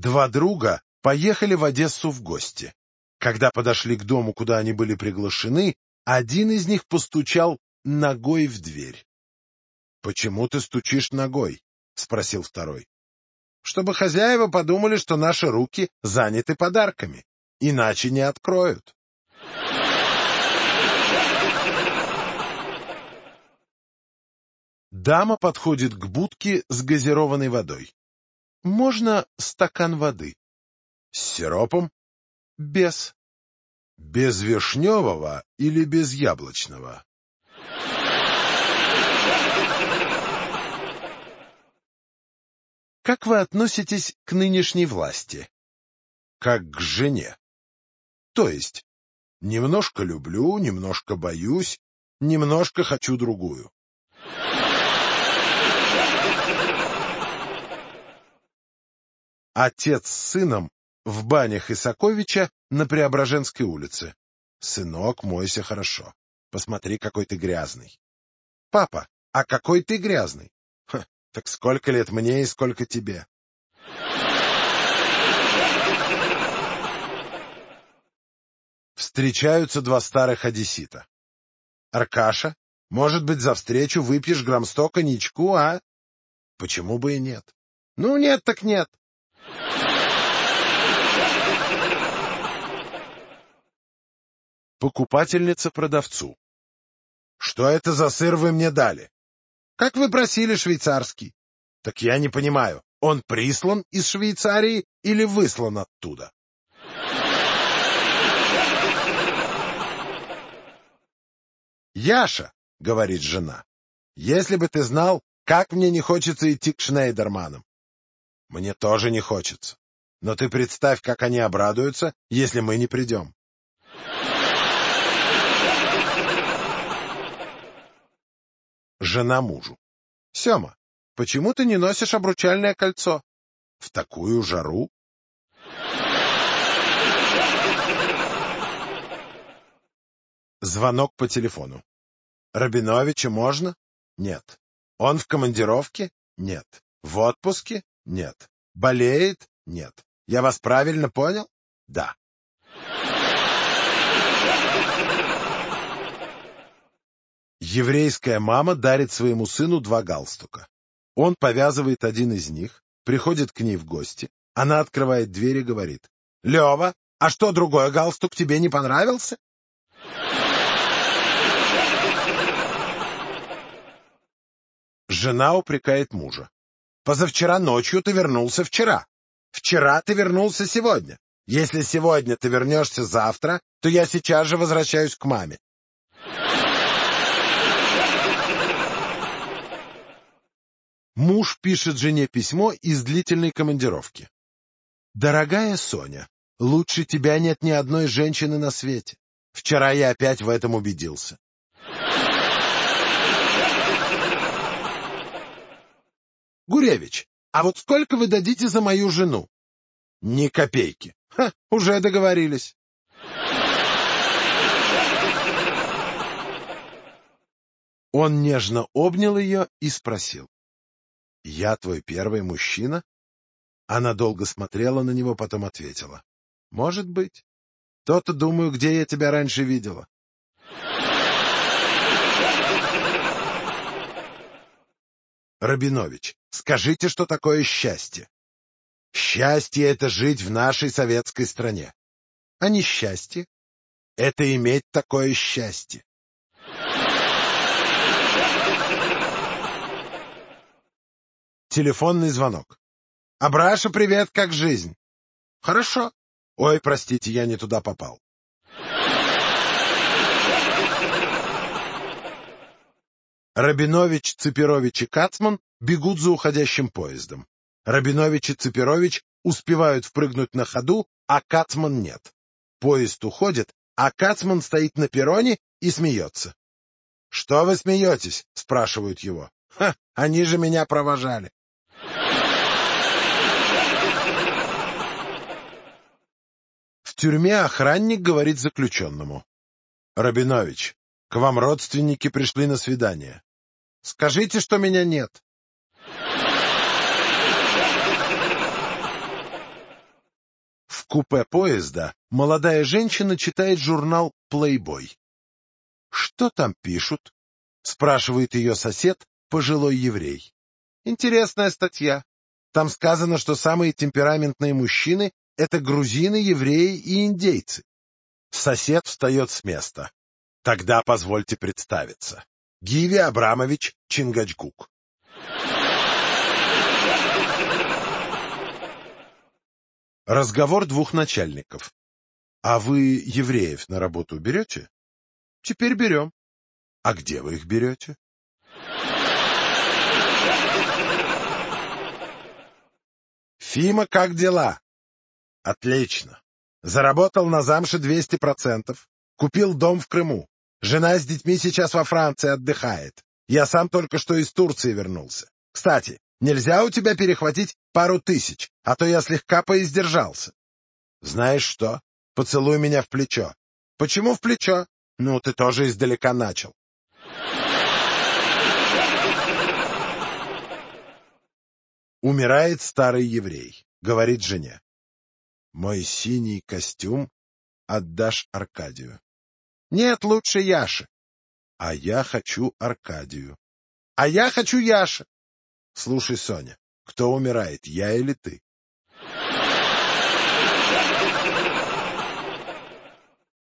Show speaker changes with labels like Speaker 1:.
Speaker 1: Два друга поехали в Одессу в гости. Когда подошли к дому, куда они были приглашены, один из них постучал ногой в дверь. — Почему ты стучишь ногой? — спросил второй. — Чтобы хозяева подумали, что наши руки заняты подарками, иначе не откроют. Дама подходит к будке с газированной водой. — Можно стакан воды? — С сиропом? — Без. — Без вишневого или без яблочного? Как вы относитесь к нынешней власти? Как к жене. То есть, немножко люблю, немножко боюсь, немножко хочу другую. Отец с сыном в банях Исаковича на Преображенской улице. Сынок, мойся хорошо. Посмотри, какой ты грязный. Папа, а какой ты грязный? Ха, так сколько лет мне и сколько тебе? Встречаются два старых одессита. Аркаша, может быть, за встречу выпьешь грамм 100 коньячку, а? Почему бы и нет? Ну, нет так нет. Покупательница продавцу. Что это за сыр вы мне дали? Как вы просили, швейцарский. Так я не понимаю, он прислан из Швейцарии или выслан оттуда? Яша, говорит жена, если бы ты знал, как мне не хочется идти к Шнейдерманам. Мне тоже не хочется. Но ты представь, как они обрадуются, если мы не придем. Жена мужу. Сема, почему ты не носишь обручальное кольцо? В такую жару? Звонок по телефону. Рабиновича можно? Нет. Он в командировке? Нет. В отпуске? Нет. Болеет? Нет. Я вас правильно понял? Да. Еврейская мама дарит своему сыну 2 галстука. Он повязывает один из них, приходит к ней в гости. Она открывает дверь и говорит: «Лева, а что, другой галстук тебе не понравился?» Жена упрекает мужа. «Позавчера ночью ты вернулся вчера. Вчера ты вернулся сегодня. Если сегодня ты вернешься завтра, то я сейчас же возвращаюсь к маме». Муж пишет жене письмо из длительной командировки. «Дорогая Соня, лучше тебя нет ни одной женщины на свете. Вчера я опять в этом убедился». Гуревич, а вот сколько вы дадите за мою жену? Ни копейки. Ха, уже договорились. Он нежно обнял ее и спросил: «Я твой первый мужчина?» Она долго смотрела на него, потом ответила: «Может быть. То-то думаю, где я тебя раньше видела». Рабинович, скажите, что такое счастье? Счастье — это жить в нашей советской стране. А несчастье — это иметь такое счастье. Телефонный звонок. «Абраша, привет, как жизнь?» «Хорошо». «Ой, простите, я не туда попал». Рабинович, Цепирович и Кацман бегут за уходящим поездом. Рабинович и Цепирович успевают впрыгнуть на ходу, а Кацман нет. Поезд уходит, а Кацман стоит на перроне и смеется. «Что вы смеетесь?» — спрашивают его. «Ха, они же меня провожали». В тюрьме охранник говорит заключенному: «Рабинович, к вам родственники пришли на свидание. Скажите, что меня нет». купе поезда молодая женщина читает журнал «Плейбой». «Что там пишут?» — спрашивает ее сосед, пожилой еврей. «Интересная статья. Там сказано, что самые темпераментные мужчины — это грузины, евреи и индейцы». Сосед встает с места. «Тогда позвольте представиться. Гиви Абрамович Чингачгук». Разговор двух начальников. «А вы евреев на работу берете?» «Теперь берем». «А где вы их берете?» «Фима, как дела?» «Отлично. Заработал на замше 200%. Купил дом в Крыму. Жена с детьми сейчас во Франции отдыхает. Я сам только что из Турции вернулся. Кстати, нельзя у тебя перехватить пару тысяч, а то я слегка поиздержался». «Знаешь что? Поцелуй меня в плечо». «Почему в плечо?» «Ну, ты тоже издалека начал». Умирает старый еврей. Говорит жене: «Мой синий костюм отдашь Аркадию». «Нет, лучше Яше». «А я хочу Аркадию». «А я хочу Яше». «Слушай, Соня, кто умирает, я или ты?»